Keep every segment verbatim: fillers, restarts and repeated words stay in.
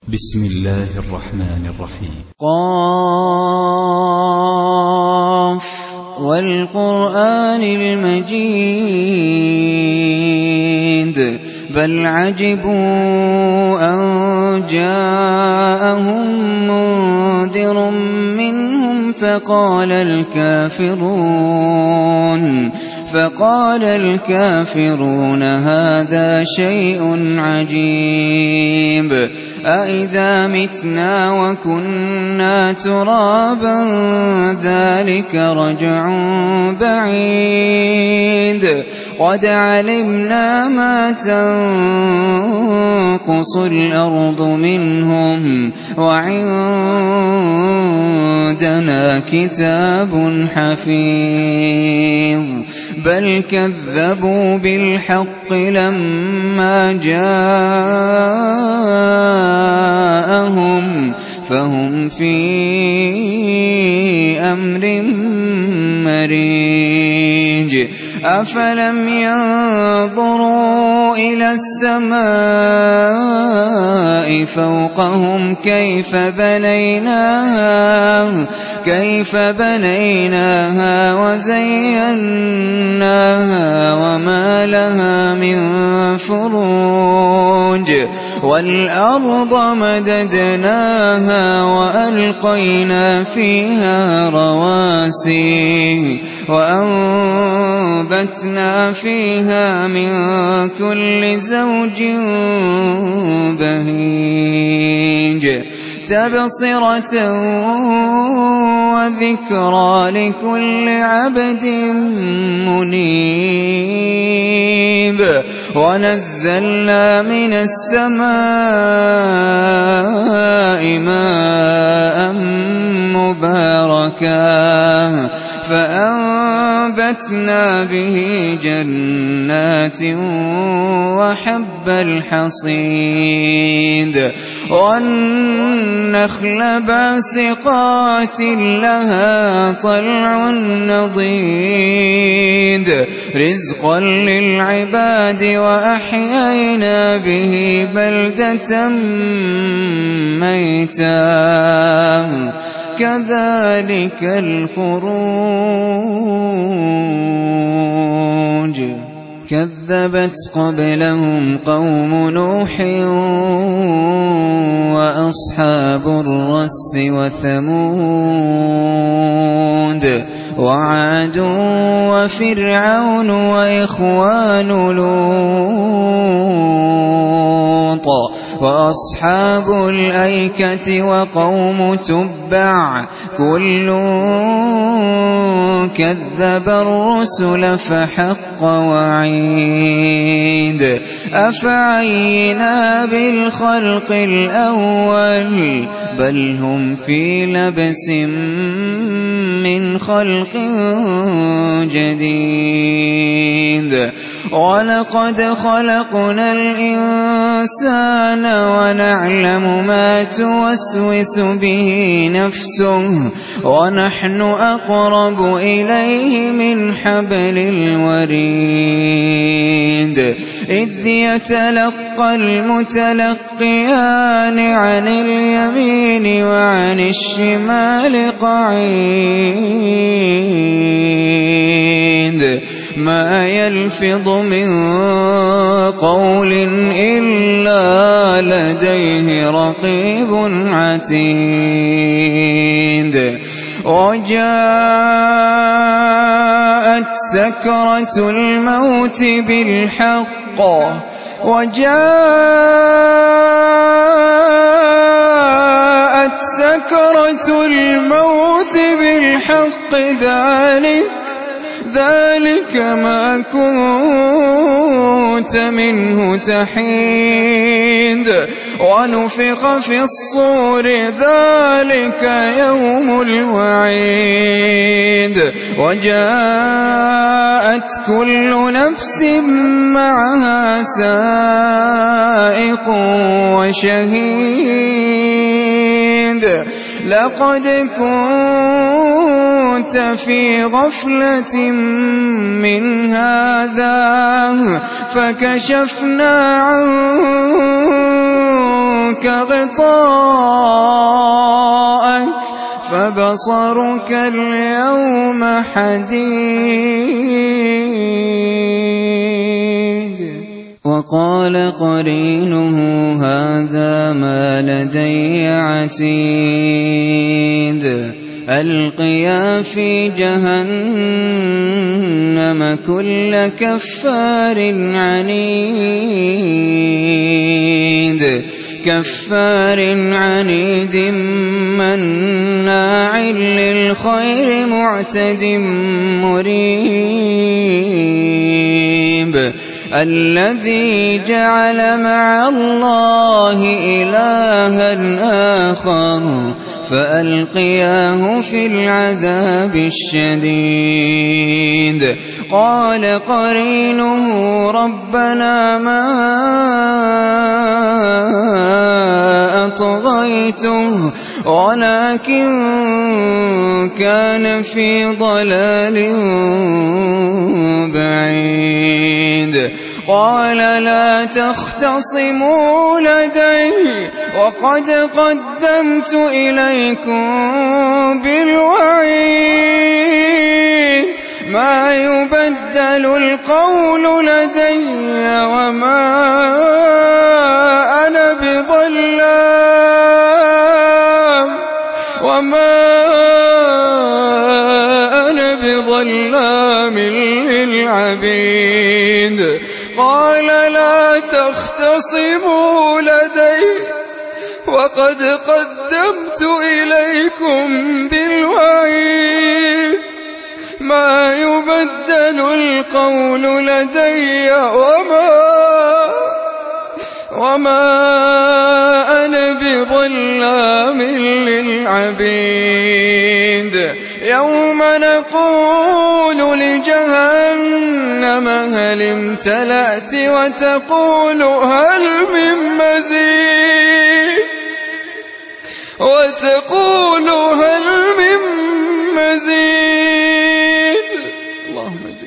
بسم الله الرحمن الرحيم. قاف والقرآن المجيد بل عجبوا أن جاءهم منذر منهم فقال الكافرون فقال الكافرون هذا شيء عجيب أإذا متنا وكنا ترابا ذلك رجع بعيد قد علمنا ما تنقص الأرض منهم وعندنا كتاب حفيظ بل كذبوا بالحق لما جاءهم فهم في أمر مريج أفلم ينظروا إلى السماء فوقهم كيف بنيناها كيف بنيناها وزيناها وما لها من فروج والأرض مددناها وألقينا فيها رواسي وأنبتنا فيها من كل زوج بهيج تبصرة وذكرى لكل عبد منيب ونزلنا من السماء ماء مباركا فأنبتنا به جنات وحب الحصيد والنخل باسقات لها طلع نضيد رزقا للعباد وأحيينا به بلدة ميتا كذلك الخروج كذبت قبلهم قوم نوح وأصحاب الرس وثمود وعاد وفرعون وإخوان لوط وأصحاب الأيكة وقوم تبع كل كذب الرسل فحق وعيد أفعينا بالخلق الأول بل هم في لبس من خلق جديد ولقد خلقنا الإنسان ونعلم ما توسوس به نفسه ونحن أقرب إليه من حبل الوريد إذ يتلقى المتلقيان عن اليمين وعن الشمال قعيد ما يلفظ من قول إلا لديه رقيب عتيد وجاءت سكرة الموت بالحق وجاءت سكرة الموت بالحق ذلك ذلك ما كنت منه تحيد ونفخ في الصور ذلك يوم الوعيد وجاءت كل نفس معها سائق وشهيد لقد كنت في غفلة من هذا فكشفنا عنك غطاءك فبصرك اليوم حديد. وقال قرينه هذا ما لدي عتيد ألقيا في جهنم كل كفار عنيد كفار عنيد مناع للخير معتد مريب الذي جعل مع الله إلها آخر فألقياه في العذاب الشديد. قال قرينه ربنا ما أطغيته ولكن كان في ضلال بعيد. قال لا تختصموا لدي وقد قدمت إليكم بالوعيد ما يبدل القول لدي وما أنا بظلام وما أنا بظلام للعبيد. قال لا تختصموا لدي وقد قدمت إليكم بالوعيد ما يبدل القول لدي وما وما أنا بظلام للعبيد. يوم نقول لجهنم هل امتلأت وتقول هل من مزيد وتقول هل من مزيد. اللهم جل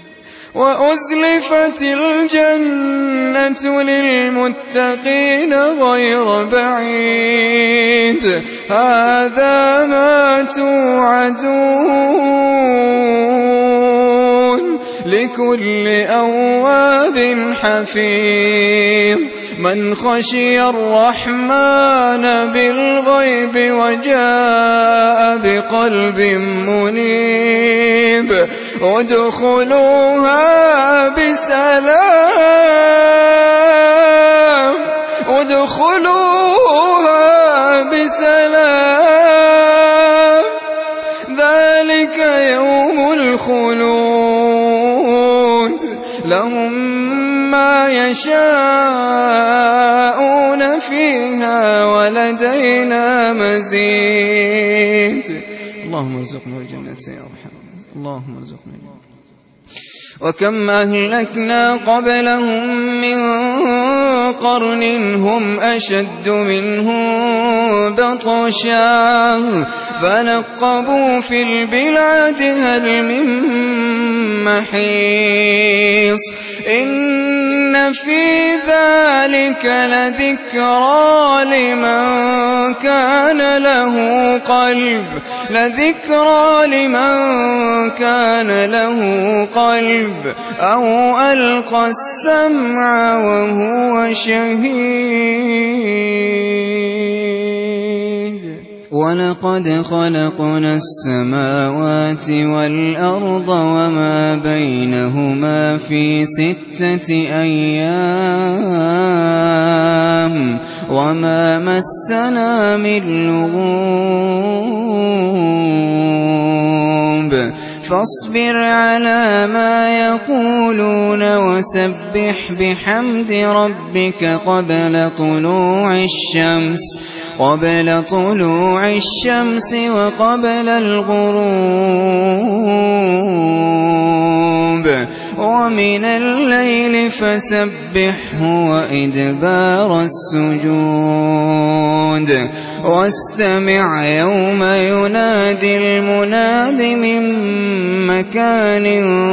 وأزلفت الجنة للمتقين غير بعيد هذا ما توعدون لكل أواب حفيظ من خشي الرحمن بالغيب وجاء بقلب منيب. ادخلوها بسلام ادخلوها بسلام ذلك يوم الخلود لهم ما يشاءون فيها ولدينا مزيد. اللهم ارزقنا الجنة يا رحمن اللهم ارزقنا الجنة. وكم أهلكنا قبلهم من قرن هم أشد منهم بطشا فنقبوا في البلاد هل من محيص. إن في ذلك لذكرى لمن كان له قلب لذكرى لمن كان له قلب أو ألقى السمع وهو شهيد. ولقد خلقنا السماوات والأرض وما بينهما في ستة أيام وما مسنا من لغوب. فاصبر على ما يقولون وسبح بحمد ربك قبل طلوع الشمس قبل طلوع الشمس وقبل الغروب ومن الليل فسبحه وإدبار السجود واستمع يوم ينادي المناد من مكان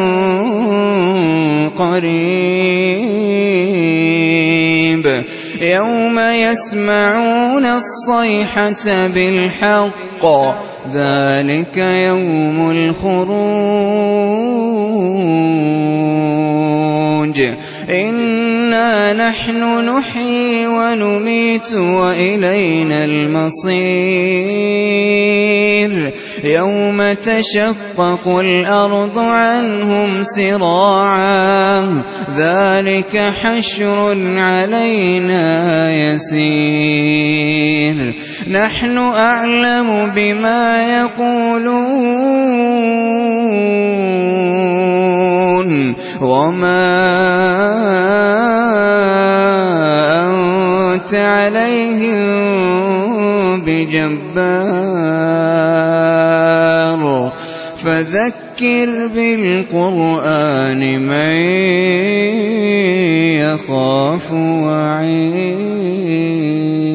قريب يوم يسمعون الصيحة بالحق ذلك يوم الخروج إنا نحن نحيي ونميت وإلينا المصير يوم تشقق الأرض عنهم سراعا ذلك حشر علينا يسير نحن أعلم بما يقولون وما أنت عليهم بجبار فذكر بالقرآن من يخاف وعيد